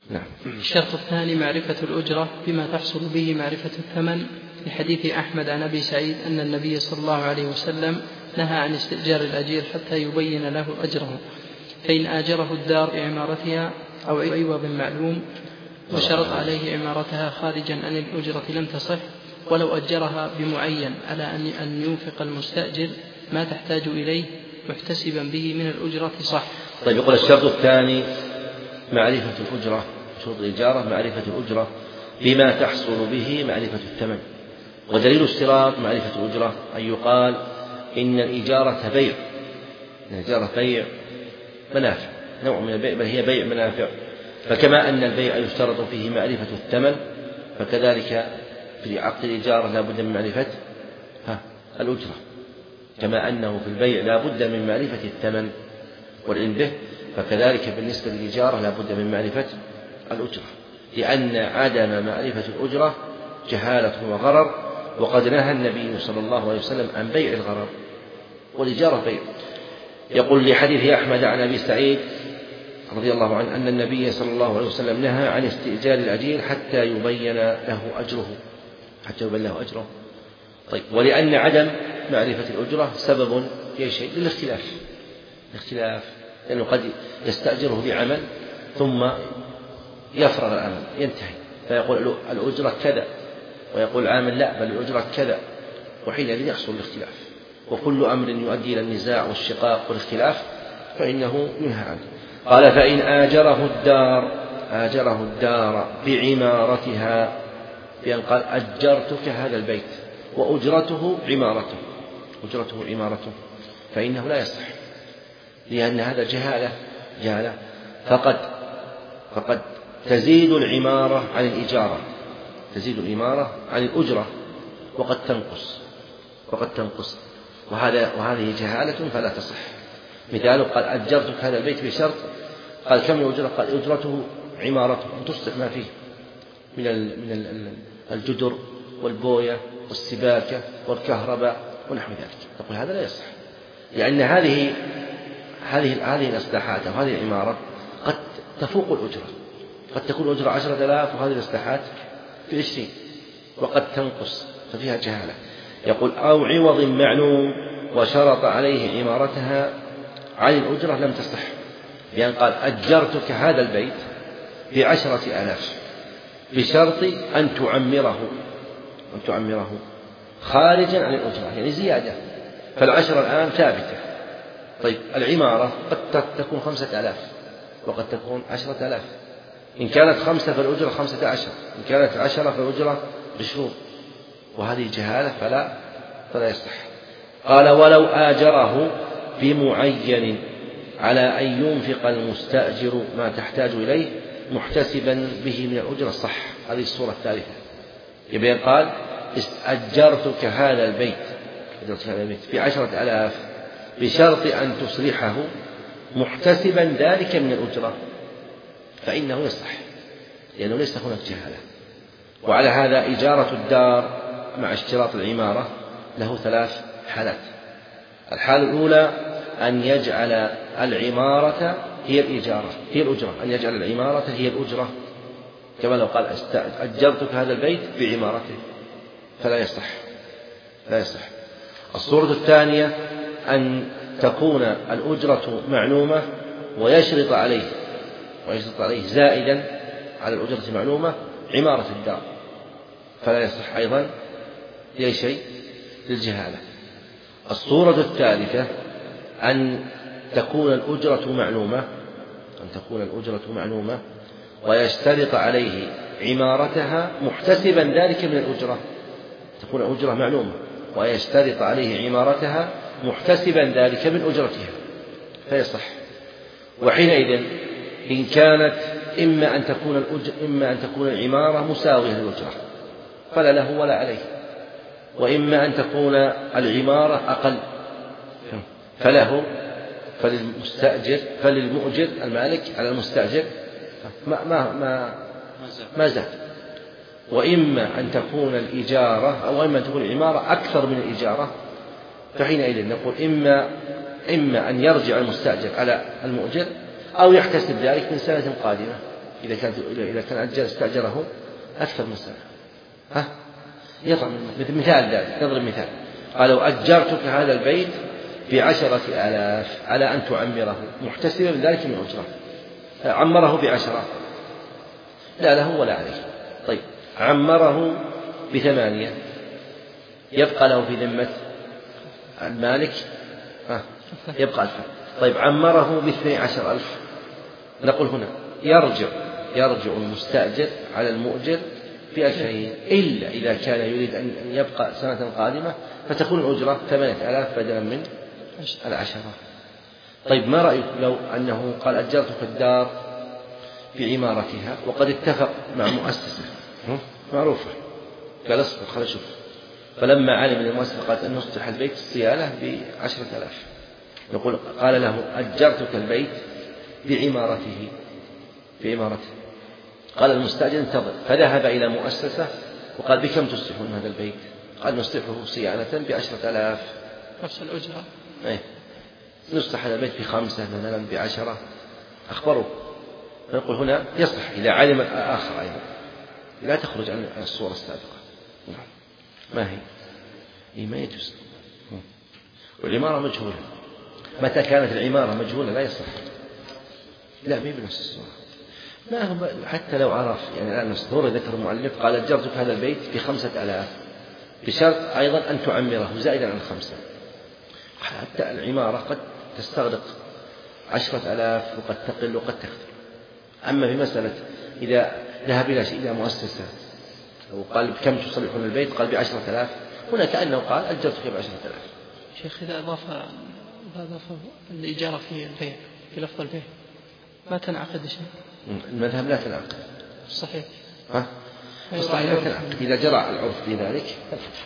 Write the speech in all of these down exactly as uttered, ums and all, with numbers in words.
نعم. الشرط الثاني معرفة الأجرة بما تحصل به معرفة الثمن، لحديث أحمد عن أبي سعيد أن النبي صلى الله عليه وسلم نهى عن استئجار الأجير حتى يبين له أجره، فإن آجره الدار بعمارتها أو عوض معلوم وشرط عليه عمارتها خارجا عن الأجرة لم تصح، ولو أجرها بمعين على أن ينفق المستأجر ما تحتاج إليه محتسبا به من الأجرة صح. طيب، يقول الشرط الثاني معرفة الأجرة، شروط الإجارة معرفة الأجرة بما تحصل به معرفة الثمن. ودليل اشتراط معرفة الأجرة أن يقال إن الإجارة بيع، إن الإجارة بيع منافع، نوع من البيع، بل هي بيع منافع. فكما أن البيع يشترط فيه معرفة الثمن، فكذلك في عقد الإجارة لا بد من معرفة الأجرة، كما أنه في البيع لا بد من معرفة الثمن والعلم به، فكذلك بالنسبة للإجارة لا بد من معرفة الأجرة، لأن عدم معرفة الأجرة جهالة وغرر، وقد نهى النبي صلى الله عليه وسلم عن بيع الغرر، والإجارة بيع. يقول لحديث أحمد عن أبي سعيد رضي الله عنه أن النبي صلى الله عليه وسلم نهى عن استئجار الأجير حتى يبين له أجره، حتى يبين له أجره. طيب، ولأن عدم معرفة الأجرة سبب في شيء للاختلاف، الاختلاف لأنه قد يستأجره بعمل ثم يفرغ العمل ينتهي فيقول الأجرة كذا، ويقول العامل لا بل الأجرة كذا، وحينئذ يحصل الاختلاف. وكل أمر يؤدي إلى النزاع والشقاق والاختلاف فإنه ينهى عنه. قال فإن آجره الدار، آجره الدار بعمارتها، بأن قال أجرتك هذا البيت وأجرته عمارته، أجرته عمارته، فإنه لا يصح، لأن هذا جهالة جهالة فقد فقد تزيد العمارة عن الإجارة، تزيد العمارة عن الأجرة، وقد تنقص وقد تنقص وهذا وهذه جهالة فلا تصح. مثاله قال أجرتك هذا البيت بشرط، قال كم الأجرة؟ قال أجرته عمارته، تصلح ما فيه من من الجدر والبوية والسباكة والكهرباء ونحو ذلك. تقول هذا لا يصح، لأن هذه هذه هذه الإصلاحات أو هذه العمارة قد تفوق الأجرة، قد تكون الأجرة عشرة آلاف وهذه الإصلاحات في عشرين، وقد تنقص، ففيها جهالة. يقول أو عوض معلوم وشرط عليه عمارتها عن الأجرة لم تصح، لأن قال أجرتك هذا البيت بعشرة آلاف بشرط أن تعمره أن تعمره خارجا عن الأجرة، يعني زيادة، فالعشرة الآن ثابتة. طيب، العمارة قد تكون خمسة آلاف وقد تكون عشرة آلاف، إن كانت خمسة فالأجرة خمسة عشر، إن كانت عشرة فالأجرة عشرون، وهذه جهالة فلا فلا يصح. قال ولو آجره بمعين على أن ينفق المستأجر ما تحتاج إليه محتسبا به من الأجرة صح. هذه الصورة الثالثة، يبين قال أجرتك هذا البيت بعشرة آلاف بشرط أن تصلحه محتسبا ذلك من الأجرة، فإنه يصح، لأنه ليس هناك جهالة. وعلى هذا إجارة الدار مع اشتراط العمارة له ثلاث حالات. الحالة الأولى أن يجعل العمارة هي الإجارة هي الأجرة، أن يجعل العمارة هي الأجرة، كما لو قال أجرتك هذا البيت بعمارته، فلا يصح لا يصح. الصورة الثانية أن تكون الأجرة معلومة ويشرط عليه ويشرط عليه زائدا على الأجرة المعلومة عمارة الدار، فلا يصح أيضا لأي شيء للجهالة. الصورة الثالثة أن تكون الأجرة معلومة أن تكون الأجرة معلومة ويشترط عليه عمارتها محتسبا ذلك من الأجرة، تكون الأجرة معلومة ويشترط عليه عمارتها محتسبا ذلك من أجرتها، فيصح. وحينئذ إن كانت إما أن تكون الأجر إما أن تكون العمارة مساوية للأجرة فلا له ولا عليه، وإما أن تكون العمارة أقل فله فللمستأجر فللمؤجر المالك على المستأجر ما ما ما ما زاد، وإما أن تكون الإجارة أو إما أن تكون العمارة أكثر من الإجارة، فحينئذ نقول إما إما أن يرجع المستأجر على المؤجر أو يحتسب ذلك من سنة قادمة، إذا كان إذا كان أجر استأجره أكثر من سنة ها يطعم مثل مثال ذلك. نضرب مثال، قال لو أجرتك هذا البيت بعشرة آلاف على أن تعمره محتسبا بذلك من أجرة، عمره بعشرة لا له ولا عليه. طيب عمره بثمانية يبقى له في ذمة المالك ها يبقى ألفا. طيب عمره باثني عشر ألف، نقول هنا يرجع يرجع المستأجر على المؤجر بألفين، إلا إذا كان يريد أن يبقى سنة قادمة فتكون الأجرة ثمانية آلاف بدلا من العشرة. طيب ما رأيك لو أنه قال أجرتك الدار بعمارتها وقد اتفق مع مؤسسة معروفة، قال اصبر خلينا نشوف، فلما علم من المؤسسة قالت أن نصلح البيت الصيانة بعشرة آلاف، نقول قال له أجرتك البيت بعمارته بعمارته قال المستأجر انتظر، فذهب إلى مؤسسة وقال بكم تصلحون هذا البيت؟ قال نصلحه صيانة بعشرة آلاف، نفس الأجرة. إيه نصلح هذا البيت بخمسة مثلا بعشرة، أخبره. نقول هنا يصلح إذا علم الآخر أيضا، لا تخرج عن الصورة السابقة. ما هي؟ إيه ما يجوز. والعمارة مجهولة، متى كانت العمارة مجهولة لا يصلح، لا ما بنفس الصورة. ما هو حتى لو عرف، يعني الآن الصورة ذكر المؤلف قال أجرتك هذا البيت بخمسة آلاف بشرط أيضا أن تعمره زائدا عن خمسة. حتى العمارة قد تستغرق عشرة آلاف وقد تقل وقد تكثر. أما في مسألة إذا ذهب إلى إلى مؤسسة وقال بكم تصلحون البيت قال بعشرة آلاف، هنا كأنه قال أجرتك بعشرة آلاف. شيخ إذا أضاف إذا أضاف الإجارة في البيع في لفظ البيع ما تنعقد شيء؟ المذهب لا تنعقد. صحيح. ها؟ صحيح لا تنعقد إذا جرى العرف في ذلك.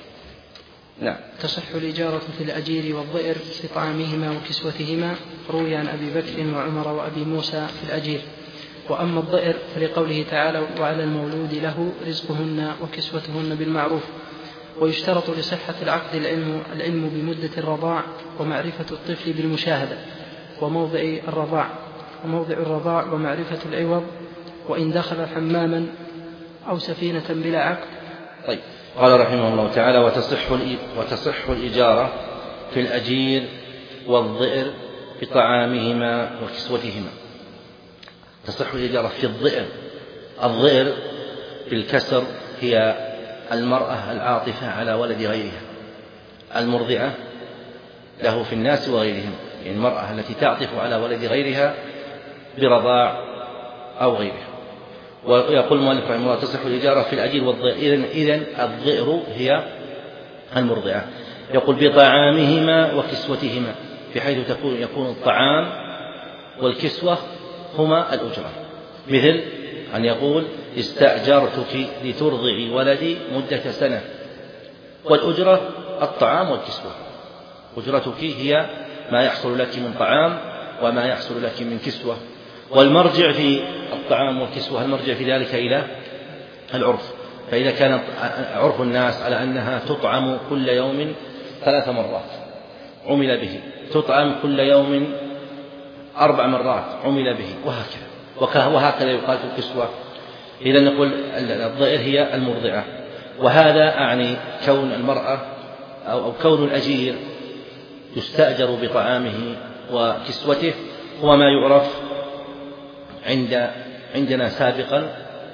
نعم. تصح الإجارة في الأجير والضئر في طعامهما وكسوتهما، روي عن أبي بكر وعمر وأبي موسى في الأجير. وأما الضئر فلقوله تعالى وعلى المولود له رزقهن وكسوتهن بالمعروف. ويشترط لصحة العقد العلم, العلم بمدة الرضاع ومعرفة الطفل بالمشاهدة وموضع الرضاع وموضع الرضاع ومعرفة العوض، وإن دخل حماما أو سفينة بلا عقد. طيب قال رحمه الله تعالى وتصح, وتصح الإجارة في الأجير والضئر بطعامهما وكسوتهما. تصح الإجارة في الضئر. الضئر بالكسر هي المرأة العاطفة على ولد غيرها، المرضعة له في الناس وغيرهم، يعني المرأة التي تعطف على ولد غيرها برضاع أو غيره. ويقول المؤلف رحمه الله تصح الإجارة في الأجير والضئر. إذن, إذن الضئر هي المرضعة. يقول بطعامهما وكسوتهما، بحيث تكون يكون الطعام والكسوة هما الأجرة، مثل أن يقول استأجرتك لترضعي ولدي مدة سنة، والأجرة الطعام والكسوة. أجرتك هي ما يحصل لك من طعام وما يحصل لك من كسوة. والمرجع في الطعام والكسوة المرجع في ذلك إلى العرف، فإذا كان عرف الناس على أنها تطعم كل يوم ثلاث مرات عمل به، تطعم كل يوم أربع مرات عمل به، وهكذا وهكذا يقال في الكسوة. إذا نقول الضئر هي المرضعة. وهذا أعني كون المرأة أو كون الأجير يستأجر بطعامه وكسوته هو ما يعرف عند عندنا سابقا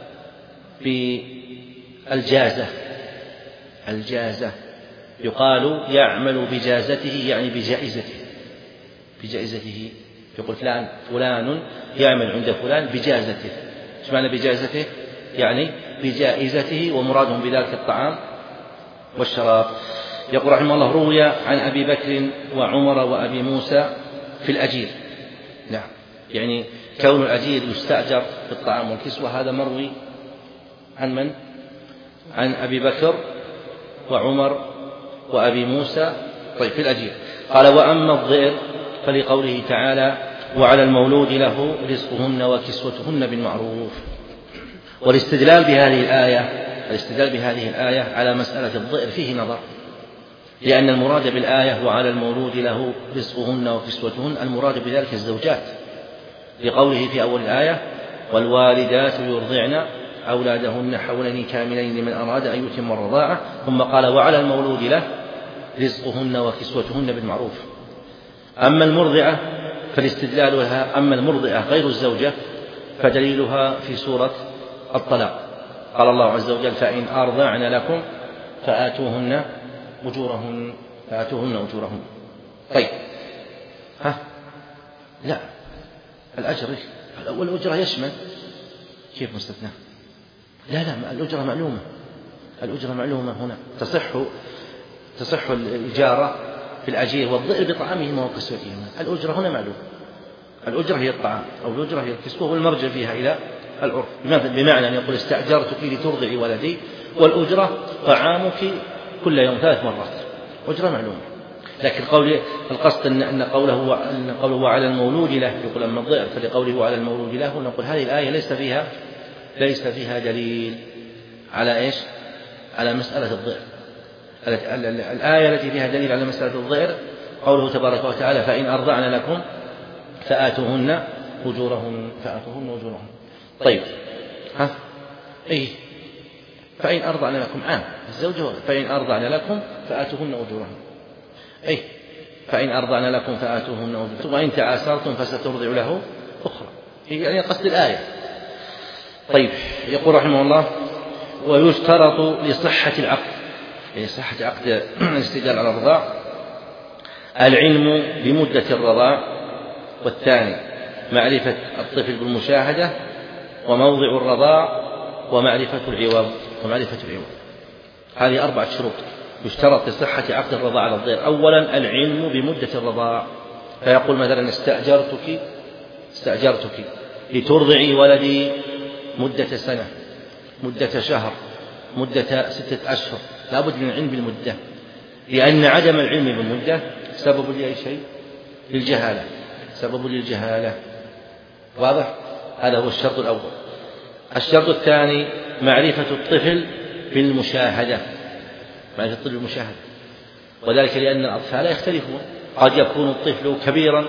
بالجازة. الجازة يقال يعمل بجازته، يعني بجائزته بجائزته يقول فلان فلان يعمل عند فلان بجازته. ايش معنى بجائزته؟ يعني بجائزته، ومرادهم بذلك الطعام والشراب. يقول رحمه الله روي عن أبي بكر وعمر وأبي موسى في الأجير. نعم، يعني كون الأجير يستأجر في الطعام والكسوة هذا مروي عن من؟ عن أبي بكر وعمر وأبي موسى. طيب في الأجير. قال وأما الضئر فلقوله تعالى وعلى المولود له رزقهن وكسوتهن بالمعروف. والاستدلال بهذه الآية الاستدلال بهذه الآية على مسألة الضئر فيه نظر، لأن المراد بالآية وعلى المولود له رزقهن وكسوتهن المراد بذلك الزوجات، لقوله في أول الآية والوالدات يرضعن أولادهن حولين كاملين لمن أراد أن يتم الرضاعة. ثم قال وعلى المولود له رزقهن وكسوتهن بالمعروف. أما المرضعة فالاستدلال لها أما المرضعة غير الزوجة فدليلها في سورة الطلاق، قال الله عز وجل فإن أرضعن لكم فآتوهن أجورهن فآتوهن أجورهن. طيب ها لا الأجر والأجرة يشمل كيف مستثنى؟ لا لا الأجرة معلومة، الأجرة معلومة هنا تصح تصح الإجارة في الأجير والضئر بطعامهما وكسوتهما. الأجرة هنا معلومة، الأجرة هي الطعام أو الأجرة هي الكسوة والمرجع فيها إلى العرف، بمعنى أن يقول استأجرتك لترضعي ولدي والأجرة طعامك كل يوم ثلاث مرات، أجرة معلومة. لكن قول القصد أن قوله أن قوله على المولود له يقول أما الضئر فلقوله على المولود له نقول هذه الآية ليس فيها ليس فيها دليل على إيش؟ على مسألة الضئر. الآية التي فيها دليل على مسألة الضئر قوله تبارك وتعالى فإن أرضعن لكم فآتوهن أجورهن فآتوهن أجورهن. طيب ها إيه فإن أرضعن لكم عام الزوجة فإن أرضعن لكم فآتوهن أجورهن أي فإن أرضعن لكم فآتوهن أجورهن وإن تعاسرتم فسترضع له أخرى، يعني قصد الآية. طيب يقول رحمه الله ويشترط لصحة العقد، يعني صحة عقد الاستئجار على الرضاع العلم بمدة الرضاع، والثاني معرفة الطفل بالمشاهدة وموضع الرضاع ومعرفة العوض ومعرفة العوض. هذه أربعة شروط يشترط لصحة عقد الرضاع على الضير. أولا العلم بمدة الرضاع، فيقول مثلا استأجرتك استأجرتك لترضعي ولدي مدة سنة مدة شهر مدة ستة أشهر، لابد من العلم بالمدة، لأن عدم العلم بالمدة سبب لأي شيء للجهالة سبب للجهالة. واضح؟ هذا هو الشرط الأول. الشرط الثاني معرفة الطفل بالمشاهدة، معرفة الطفل بالمشاهدة، وذلك لأن الأطفال يختلفون، قد يكون الطفل كبيرا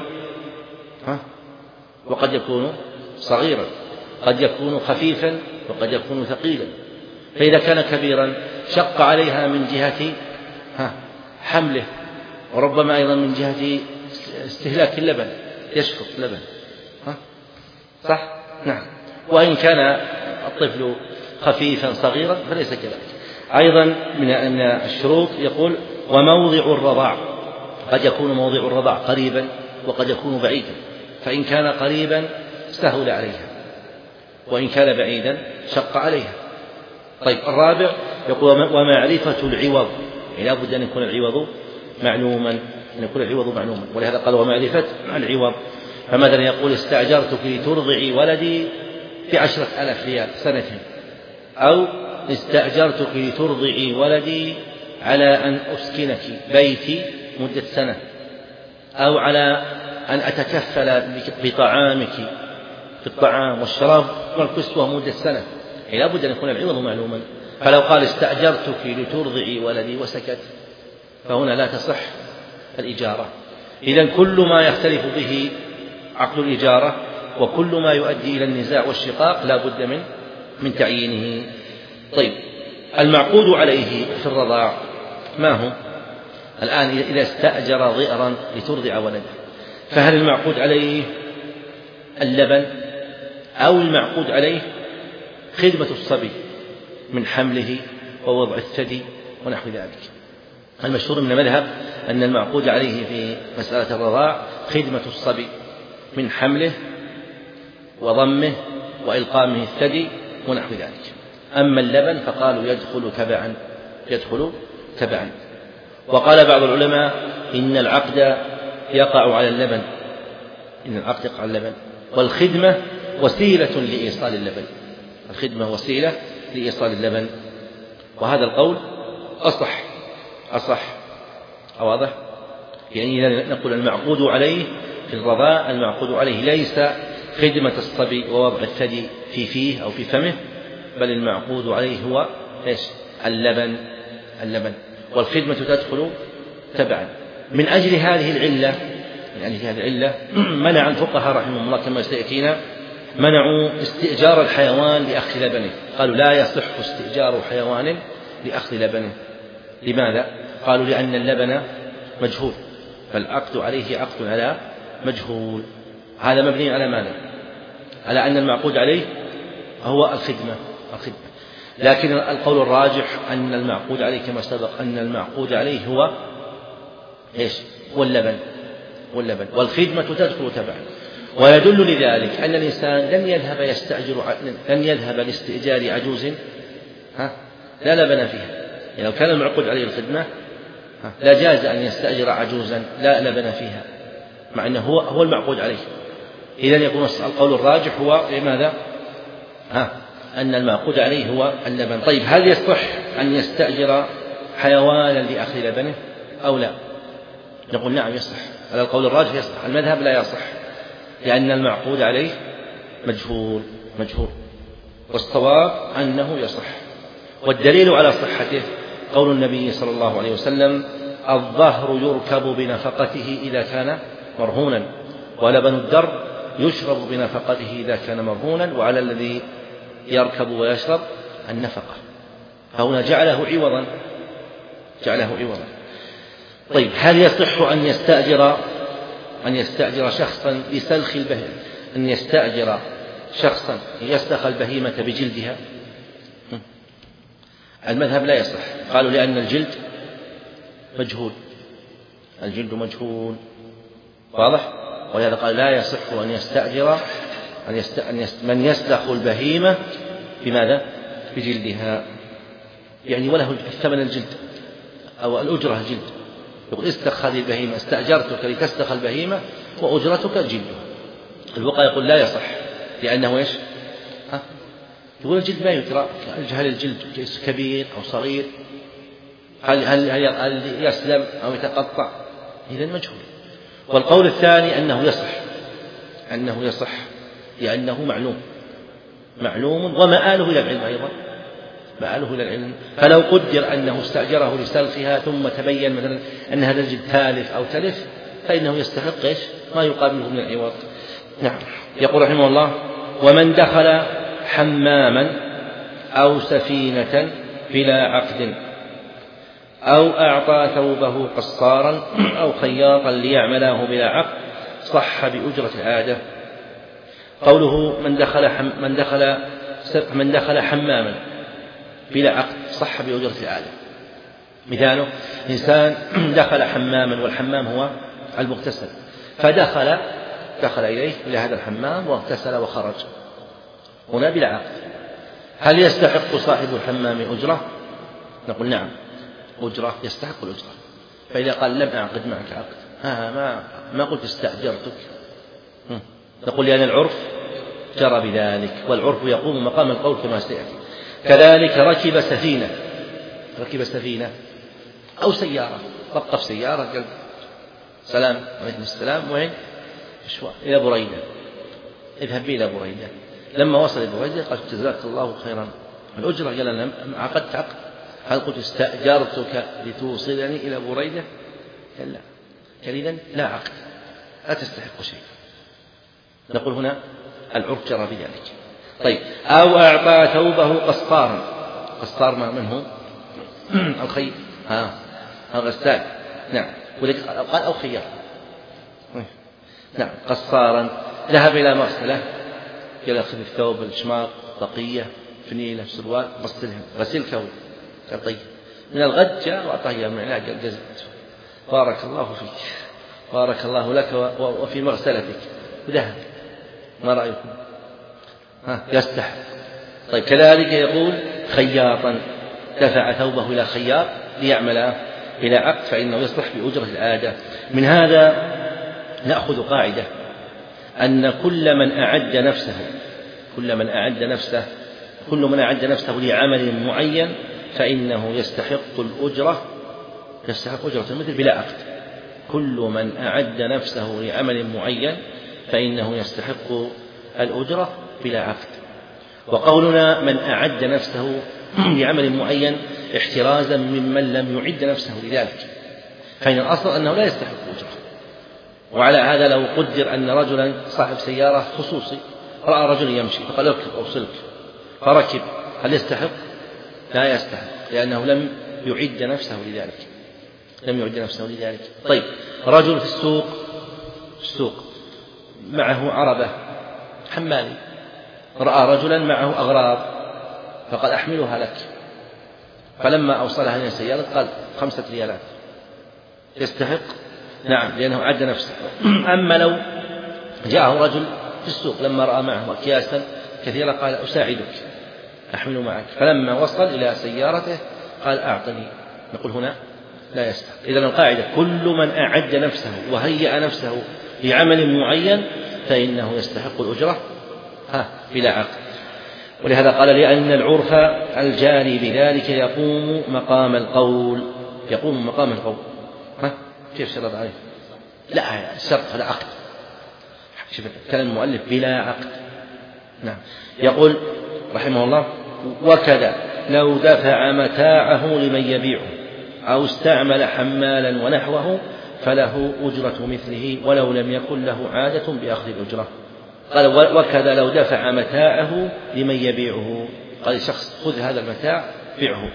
ها وقد يكون صغيرا، قد يكون خفيفا وقد يكون ثقيلا. فإذا كان كبيرا شق عليها من جهة ها حمله، وربما أيضا من جهة استهلاك اللبن يشفق لبن ها صح؟ نعم. وإن كان الطفل خفيفا صغيرا فليس كذلك. أيضا من الشروط يقول وموضع الرضاع، قد يكون موضع الرضاع قريبا وقد يكون بعيدا، فإن كان قريبا سهل عليها وإن كان بعيدا شق عليها. طيب الرابع يقول ومعرفة العوض، يعني لا بد أن يكون العوض معلوما أن يكون العوض معلوما، ولهذا قال ومعرفة العوض. فمثلا يقول استأجرتك لترضعي ولدي بعشرة آلاف ريال سنة، أو استأجرتك لترضعي ولدي على أن أسكنك بيتي مدة سنة، أو على أن أتكفل بطعامك في الطعام والشراب والكسوة مدة سنة، يعني لا بد أن يكون العوض معلوما. فلو قال استأجرتك لترضعي ولدي وسكت فهنا لا تصح الإجارة. إذن كل ما يختلف به عقد الإجارة وكل ما يؤدي إلى النزاع والشقاق لا بد من من تعيينه. طيب المعقود عليه في الرضاع ما هو؟ الآن إذا استأجر ضئرا لترضع ولده، فهل المعقود عليه اللبن أو المعقود عليه خدمة الصبي من حمله ووضع الثدي ونحو ذلك؟ المشهور من المذهب أن المعقود عليه في مسألة الرضاع خدمة الصبي من حمله وضمه وإلقامه الثدي ونحو ذلك. أما اللبن فقالوا يدخل تبعا يدخل تبعا. وقال بعض العلماء إن العقد يقع على اللبن إن العقد يقع على اللبن والخدمة وسيلة لإيصال اللبن الخدمة وسيلة لإيصال اللبن وهذا القول أصح أصح واضح. يعني نقول المعقود عليه في الرضاع المعقود عليه ليس خدمة الصبي ووضع الثدي في فيه أو في فمه، بل المعقود عليه هو إيش؟ اللبن اللبن والخدمة تدخل تبعا. من أجل هذه العلة يعني هذه العلة منع الفقهاء رحمهم الله كما سيأتينا منعوا استئجار الحيوان لأخذ لبنه، قالوا لا يصح استئجار حيوان لأخذ لبنه. لماذا؟ قالوا لأن اللبن مجهول، فالعقد عليه عقد على مجهول. هذا مبني على ماذا؟ على أن المعقود عليه هو الخدمة الخدمة لكن القول الراجح أن المعقود عليه كما سبق أن المعقود عليه هو إيش؟ هو اللبن واللبن والخدمة تدخل تبعا. ويدل لذلك أن الإنسان لن يذهب يستأجر لن يذهب لاستئجار عجوز ها لا لبن فيها، يعني لو كان المعقود عليه الخدمة لا جاز أن يستأجر عجوزا لا لبن فيها مع أنه هو هو المعقود عليه. إذن يكون القول الراجح هو لماذا؟ ها أن المعقود عليه هو اللبن. طيب هل يصح أن يستأجر حيوانا لأخذ لبنه أو لا؟ نقول نعم يصح، على القول الراجح يصح، المذهب لا يصح لأن المعقود عليه مجهول مجهول والصواب أنه يصح. والدليل على صحته قول النبي صلى الله عليه وسلم: الظهر يركب بنفقته إذا كان مرهونا، ولبن الدر يشرب بنفقته إذا كان مرهونا، وعلى الذي يركب ويشرب النفقة. فهنا جعله عوضا جعله عوضا. طيب هل يصح أن يستأجر أن يستأجر شخصا لسلخ البهيمة أن يستأجر شخصا يسلخ البهيمة بجلدها؟ المذهب لا يصح، قالوا لأن الجلد مجهول الجلد مجهول واضح، ولهذا قال لا يصح أن يستأجر أن يست... أن يست... من يسلخ البهيمة بماذا؟ بجلدها، يعني وله الثمن الجلد أو الأجرة الجلد. يقول استخ هذه البهيمة، استأجرتك لتستخ البهيمة وأجرتك جلدها. الفقهاء يقول لا يصح لأنه إيش؟ ها؟ يقول الجلد ما يدرى، هل الجلد كبير أو صغير، هل هل هل يسلم أو يتقطع، إذن مجهول. والقول الثاني أنه يصح أنه يصح لأنه معلوم معلوم ومآله إلى العلم أيضا مآله إلى العلم. فلو قدر أنه استأجره لسلخها ثم تبين مثلا أن هذا الجلد تالف أو تلف فإنه يستحق إيش؟ ما يقابله من العوض. نعم. يقول رحمه الله: ومن دخل حماما أو سفينة بلا عقد أو أعطى ثوبه قصارا أو خياطا ليعمله بلا عقد صح بأجرة العادة. قوله من دخل حم من دخل من دخل حماما بلا عقد صح بأجرة العادة. مثاله: إنسان دخل حماما، والحمام هو المغتسل، فدخل دخل إليه إلى هذا الحمام واغتسل وخرج، هنا بلا عقد. هل يستحق صاحب الحمام أجرة؟ نقول نعم أجرة، يستحق الأجرة. فإذا قال لم أعقد معك عقد ها ما ما قلت استأجرتك، نقول لأن العرف جرى بذلك، والعرف يقوم مقام القول كما سيأتي. كذلك ركب سفينة ركب سفينة أو سيارة، وقف سيارة قال سلام عليكم السلام، وين؟ مشوار إلى بريدة، اذهب إلى بريدة. لما وصل إلى بريدة قال جزاك الله خيرا الأجرة، قال أنا عقدت عقد، هل قلت استأجرتك لتوصلني إلى بريدة؟ قال لا، قال إذن لا عقد، لا تستحق شيء. نقول هنا العرف جرى بذلك. طيب أو أعطى ثوبه قصارا، قصار من هو؟ الخير، ها الغسال، نعم، قال أو خيار، نعم قصارا. ذهب إلى مغسلة، قال أخذ الثوب الشماغ بقية فنيلة سروال غسلها غسلك، قال طيب. من الغد جاء وأعطاه من علاج، قال جزت، بارك الله فيك، بارك الله لك وفي مغسلتك، وذهب. ما رأيكم؟ ها يستحق. طيب كذلك يقول خياطا، دفع ثوبه إلى خياط ليعمل إلى عقد، فإنه يصلح بأجرة العادة. من هذا نأخذ قاعدة أن كل من أعد نفسه كل من أعد نفسه كل من أعد نفسه لعمل معين فإنه يستحق الأجرة يستحق أجرة مثل بلا عقد. كل من أعد نفسه لعمل معين فإنه يستحق الأجرة بلا عقد. وقولنا من أعد نفسه لعمل معين احترازا ممن لم يعد نفسه لذلك، فإن الأصل أنه لا يستحق الأجرة. وعلى هذا لو قدر أن رجلا صاحب سيارة خصوصي رأى رجل يمشي فقال اركب أوصلك فركب، هل يستحق؟ لا يستحق، لأنه لم يعد نفسه لذلك، لم يعد نفسه لذلك. طيب، رجل في السوق في السوق معه عربة حمالي، رأى رجلا معه أغراض فقال أحملها لك، فلما أوصلها إلى السيارة قال خمسة ريالات، يستحق؟ نعم، لأنه عد نفسه. أما لو جاءه رجل في السوق لما رأى معه أكياسا كثيرة قال أساعدك أحمل معك، فلما وصل إلى سيارته قال أعطني، نقول هنا لا يستحق. إذن القاعدة كل من أعد نفسه وهيأ نفسه لعمل معين فإنه يستحق الأجرة ها بلا عقد. ولهذا قال لأن العرف الجاري بذلك يقوم مقام القول، يقوم مقام القول. ها كيف شرط عليه؟ لا شرط لا عقد، شوف كلام المؤلف بلا عقد. نعم، يقول رحمه الله وكذا لو دفع متاعه لمن يبيعه أو استعمل حمالا ونحوه فله أجرة مثله ولو لم يكن له عادة بأخذ الأجرة. قال وكذا لو دفع متاعه لمن يبيعه، قال شخص خذ هذا المتاع بيعه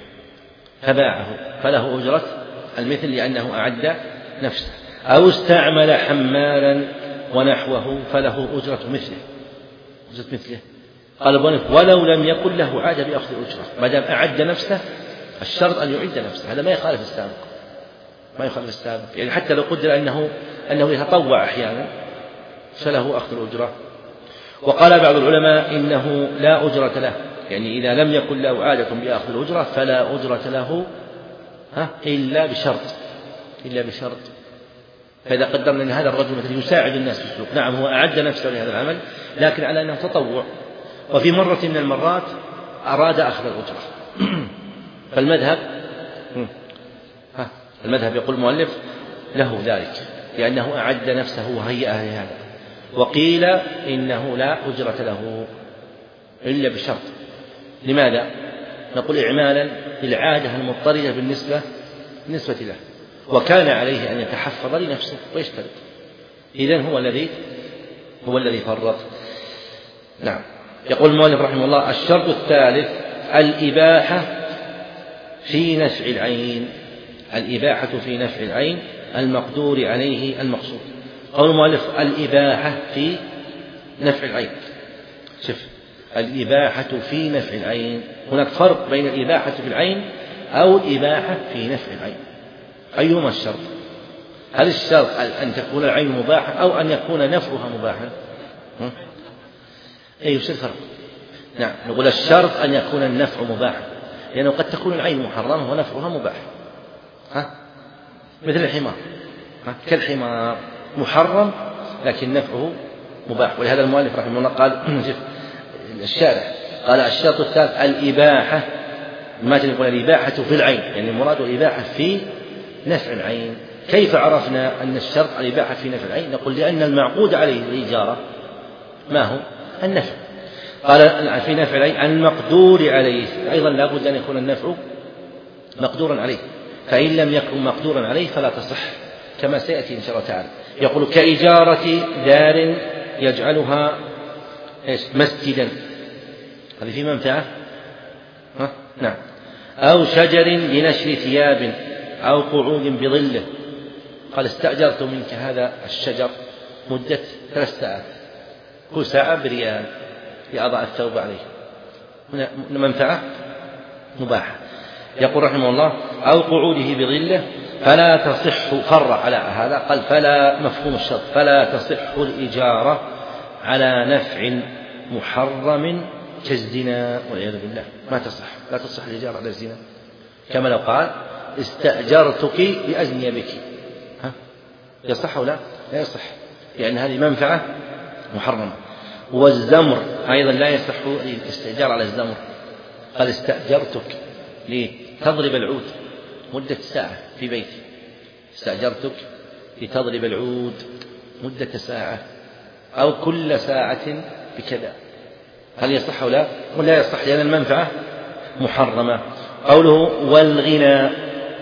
فباعه فله أجرة المثل لأنه أعد نفسه، أو استعمل حمالا ونحوه فله أجرة مثله، أجرة مثله. قال ولو لم يكن له عادة بأخذ الأجرة، ما دام أعد نفسه الشرط أن يعد نفسه، هذا ما يخالف السابق، ما يخالف السابق، يعني حتى لو قدر أنه أنه يتطوع أحيانا فله أخذ الأجرة. وقال بعض العلماء إنه لا أجرة له، يعني إذا لم يكن له عادة بأخذ الأجرة فلا أجرة له ها إلا بشرط، إلا بشرط. فإذا قدرنا أن هذا الرجل مثل يساعد الناس في السوق، نعم هو أعد نفسه لهذا العمل لكن على أنه تطوع، وفي مرة من المرات أراد أخذ الأجرة فالمذهب ها المذهب يقول المؤلف له ذلك لأنه أعد نفسه وهيأه لهذا. وقيل إنه لا أجرة له إلا بشرط. لماذا؟ نقول إعمالا للعادة المضطردة بالنسبة بالنسبة له، وكان عليه أن يتحفظ لنفسه ويشترط، إذن هو الذي هو الذي فرط. نعم. يقول المؤلف رحمه الله الشرط الثالث الإباحة في نفع العين، الإباحة في نفع العين المقدور عليه المقصود. قول المؤلف الإباحة في نفع العين، شوف الإباحة في نفع العين، هناك فرق بين الإباحة في العين أو الإباحة في نفع العين، أيهما الشرط؟ هل الشرط أن تكون العين مباحة أو أن يكون نفعها مباحا؟ أي يصير فرق. نعم، نقول الشرط أن يكون النفع مباحا، لأنه قد تكون العين محرمة ونفعها مباح، ها؟ مثل الحمار، ها؟ كالحمار محرم لكن نفعه مباح. ولهذا المؤلف رحمه الله قال الشارع قال الشرط الثالث الإباحة، ما نقول الإباحة في العين، يعني المراد الإباحة في نفع العين. كيف عرفنا أن الشرط الإباحة في نفع العين؟ نقول لأن المعقود عليه الإجارة ما هو؟ النفع. قال في نفع العين المقدور عليه، أيضا لا بد أن يكون النفع مقدورا عليه، فإن لم يكن مقدورا عليه فلا تصح كما سيأتي إن شاء الله تعالى. يقول كإجارة دار يجعلها مسجدا، هذه في منفعة، ها؟ نعم. أو شجر لنشر ثياب أو قعود بظله، قال استأجرت منك هذا الشجر مدة ثلاث ساعات، كل ساعة بريال لأضع الثوب عليه، هنا منفعة مباحة. يقول رحمه الله أو قعوده بظله فلا تصح، فرع على هذا قال فلا مفهوم الشرط فلا تصح الإجارة على نفع محرم كالزنا والعياذ بالله، ما تصح، لا تصح الإجارة على الزنا، كما لو قال استأجرتك لأزني بك، ها يصح أو لا؟ لا يصح، لأن هذه منفعة محرمة. والزمر أيضا لا يصح الاستئجار على الزمر، قال استأجرتك لتضرب العود مدة ساعة في بيتي، استأجرتك لتضرب العود مدة ساعة أو كل ساعة بكذا، هل يصح أو لا؟ ولا يصح لأن المنفعة محرمة. قوله والغنى،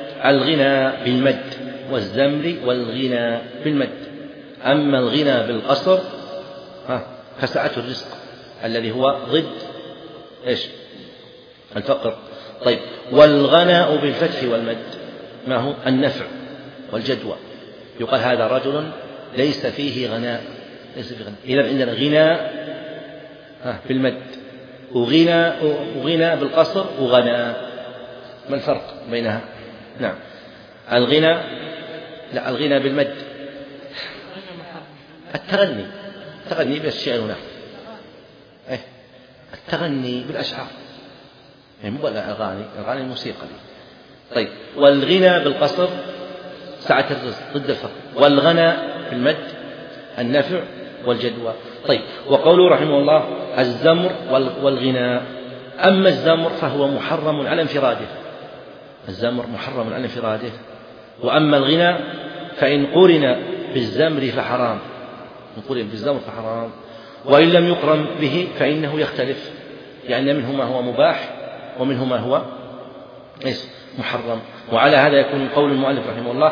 الغنى بالمد والزمر والغنى بالمد، أما الغنى بالقصر ها فسعته الرزق الذي هو ضد إيش؟ الفقر. طيب، والغناء بالفتح والمد ما هو؟ النفع والجدوى. يقال هذا رجل ليس فيه غناء، ليس فيه غناء. إذا عندنا غناء بالمد وغنى وغنى بالقصر وغنى، ما الفرق بينها؟ نعم، الغنى لا الغنى بالمد التغني، التغني بالشعر هنا، إيه التغني بالأشعار، يعني مو الأغاني، الأغاني الموسيقى دي. طيب، والغنى بالقصر سعة الرزق ضد الفقر، والغنى بالمد النفع والجدوى. طيب، وقوله رحمه الله الزمر والغناء. أما الزمر فهو محرم على انفراده، الزمر محرم على انفراده. وأما الغناء فإن قرن بالزمر فحرام، إن قرن بالزمر فحرام، وإن لم يقرن به فإنه يختلف، لأن منه ما هو مباح ومنه ما هو محرم. وعلى هذا يكون قول المؤلف رحمه الله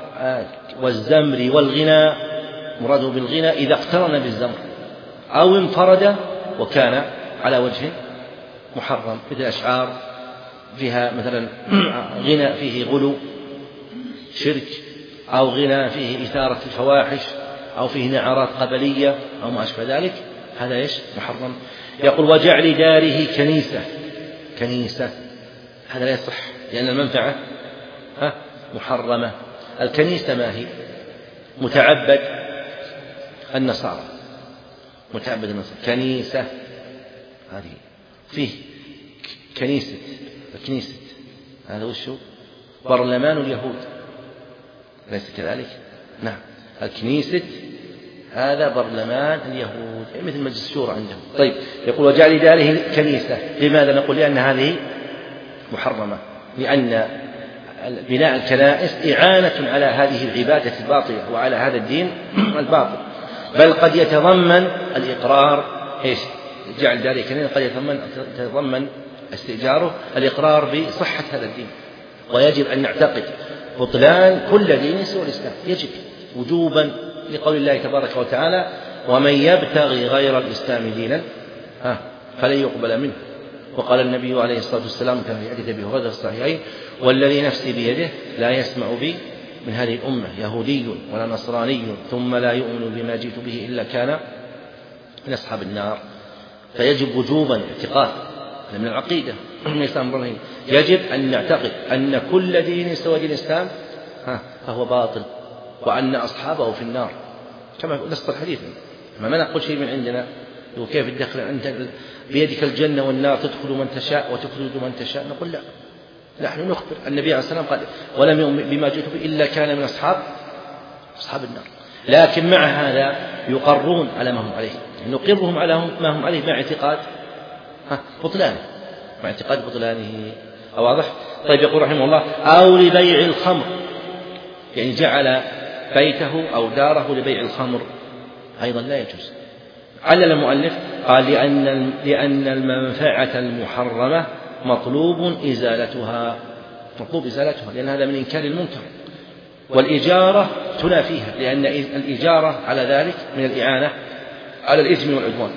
والزمر والغناء مراده بالغنى إذا اقترن بالزمر أو انفرد وكان على وجه محرم، مثل أشعار فيها مثلا غنى فيه غلو شرك، أو غنى فيه إثارة الفواحش، أو فيه نعرات قبلية أو ما أشبه ذلك، هذا إيش؟ محرم. يقول وجعل داره كنيسة، كنيسة هذا لا يصح لأن المنفعة ها محرمة. الكنيسة ما هي؟ متعبد النصارى، متعبد النصارى كنيسة، هذه فيه كنيسة، الكنيسة هذا وشو؟ برلمان اليهود، ليس كذلك؟ نعم، الكنيسة هذا برلمان اليهود، يعني مثل مجلس الشورى عندهم. طيب، يقول وجعل داره كنيسة، لماذا نقول؟ لأن هذه محرمة، لأن بناء الكنائس إعانة على هذه العبادة الباطلة وعلى هذا الدين الباطل، بل قد يتضمن الإقرار إيش؟ جعل داره كنيسة قد يتضمن يتضمن استئجاره الإقرار بصحة هذا الدين، ويجب أن نعتقد بطلان كل دين سوى الإسلام، يجب وجوبا، لقول الله تبارك وتعالى ومن يبتغي غير الإسلام دينا فلن يقبل منه. وقال النبي عليه الصلاة والسلام كما في حديث أبي هريرة في الصحيحين والذي نفسي بيده لا يسمع بي من هذه الأمة يهودي ولا نصراني ثم لا يؤمن بما جئت به إلا كان من أصحاب النار. فيجب وجوبا اعتقاد من العقيدة يجب أن نعتقد أن كل دين سوى دين الإسلام فهو باطل، وأن أصحابه في النار كما نص الحديث. ما نقول شيء من عندنا وكيف تدخل أنت بيدك الجنة والنار تدخل من تشاء وتخرج من تشاء، نقول لا، نحن نخبر النبي عليه الصلاة والسلام قال ولم يؤمن بما جئت به إلا كان من أصحاب أصحاب النار. لكن مع هذا يقرون على ما هم عليه، نقرهم على ما هم عليه مع اعتقاد بطلانه، مع اعتقاد بطلانه. واضح؟ طيب، يقول رحمه الله أو لبيع الخمر، يعني جعل بيته أو داره لبيع الخمر أيضا لا يجوز. علل المؤلف قال لأن لأن المنفعة المحرمة مطلوب إزالتها، مطلوب إزالتها لأن هذا من إنكار المنكر، والإجارة تنافيها لأن الإجارة على ذلك من الإعانة على الإثم والعدوان.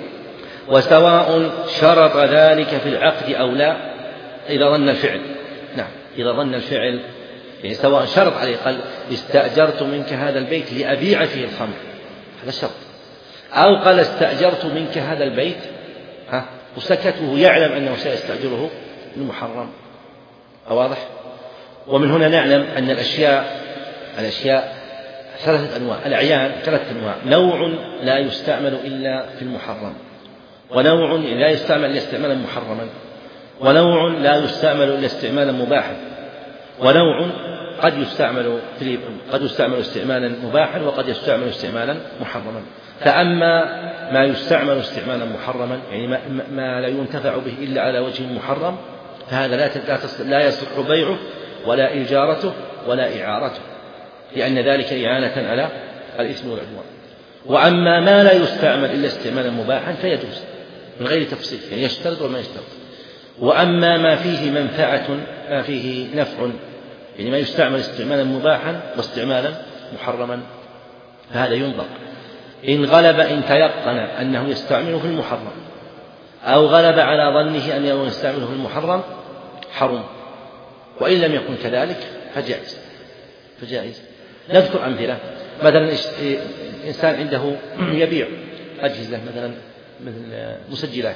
وسواء شرط ذلك في العقد أو لا إذا ظن الفعل، نعم إذا ظن الفعل، يعني سواء شرط عليه قال استأجرت منك هذا البيت لأبيع فيه الخمر، هذا شرط، أو قال استأجرت منك هذا البيت ها وسكته يعلم أنه سيستأجره المحرم. واضح؟ ومن هنا نعلم أن الأشياء الأشياء ثلاثة أنواع، الأعيان ثلاثة أنواع، نوع لا يستعمل إلا في المحرم، ونوع لا يستعمل إلا استعمالا محرما، ونوع لا يستعمل إلا استعمالا مباحا، ونوع قد يستعمل في قد يستعمل استعمالا مباحا وقد يستعمل استعمالا محرما. فأما ما يستعمل استعمالا محرما، يعني ما, ما لا ينتفع به إلا على وجه محرم، فهذا لا لا يصح بيعه ولا إيجارته ولا إعارته، لأن ذلك إعانة على الإثم والعدوان. وأما ما لا يستعمل إلا استعمالا مباحا فيجوز من غير تفصيل، يعني يشترط وما يشترط. وأما ما فيه منفعة ما فيه نفع، يعني ما يستعمل استعمالا مباحا واستعمالا محرما، فهذا ينظر إن غلب إن تيقن أنه يستعمله في المحرم أو غلب على ظنه أنه يستعمله في المحرم حرم، وإن لم يكن كذلك فجائز فجائز نذكر أمثلة. مثلا إنسان عنده يبيع أجهزة مثلا مثل مسجلات،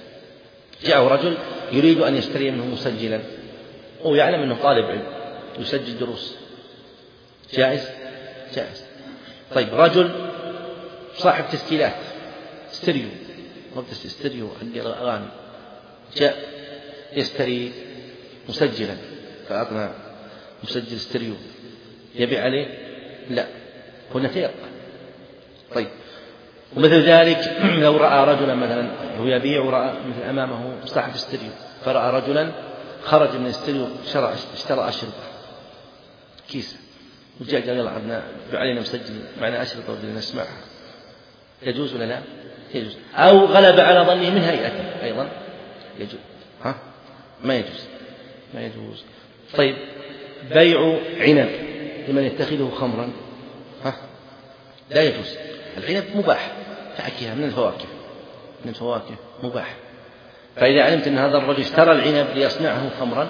جاءه رجل يريد أن يشتري منه مسجلا ويعلم أنه طالب علم يسجل دروس، جائز جائز. طيب رجل صاحب تسجيلات ستيريو ستيريو عندي الأغاني، جاء يشتري مسجلا فأعطنا مسجل ستيريو يبيع عليه؟ لا، هنا تيقن. طيب ومثل ذلك لو رأى رجلا مثلا هو يبيع ورأى مثل أمامه صاحب ستيريو فرأى رجلا خرج من الستيريو اشترى اشترى أشرطة كيسة وجاء قال يلا عندنا علينا مسجل معنا أشرطة ودنا نسمعها، يجوز ولا لا؟ يجوز. أو غلب على ظنه من هيئته أيضا يجوز. ها ما يجوز ما يجوز. طيب بيع عنب لمن يتخذه خمرا ها لا يجوز. العنب مباح، فاكهة من الفواكه من الفواكه مباح، فإذا علمت أن هذا الرجل اشترى العنب ليصنعه خمرا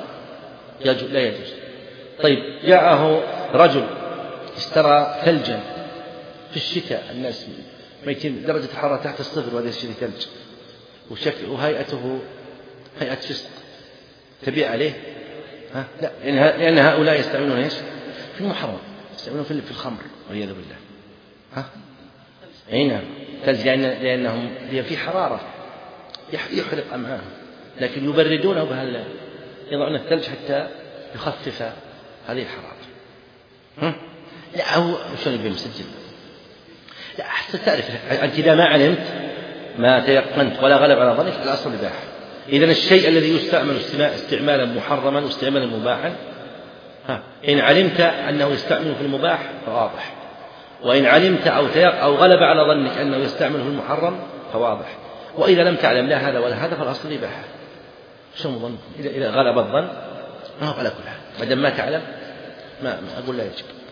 لا يجوز. طيب جاءه رجل اشترى ثلجا في الشتاء، الناس ميتين درجة الحرارة تحت الصفر وهذا يشتري ثلج وشكل وهيئته هيئة فسق، تبيع عليه؟ ها؟ لا، لأن هؤلاء يستعملون ايش؟ في المحرم، يستعملون في الخمر والعياذ بالله. ها؟ أي نعم، ثلج لأن لأنهم في حرارة يحرق أمعاءهم، لكن يبردونه بهال يضعون الثلج حتى يخفف هذه الحرارة. ها؟ لا هو شلون يبي مسجل؟ لا حتى تعرف أنت إذا ما علمت ما تيقنت ولا غلب على ظنك الأصل الإباحة. إذن الشيء الذي يستعمل استعمالا محرما واستعمالا مباحا، ها إن علمت أنه يستعمل في المباح فواضح، وإن علمت أو تيق أو غلب على ظنك أنه يستعمل في المحرم فواضح، وإذا لم تعلم لا هذا ولا هذا فالأصل الإباحة. شو ظن؟ إذا غلب الظن ما هو على كل حال، ما دام ما تعلم ما أقول لا يجب.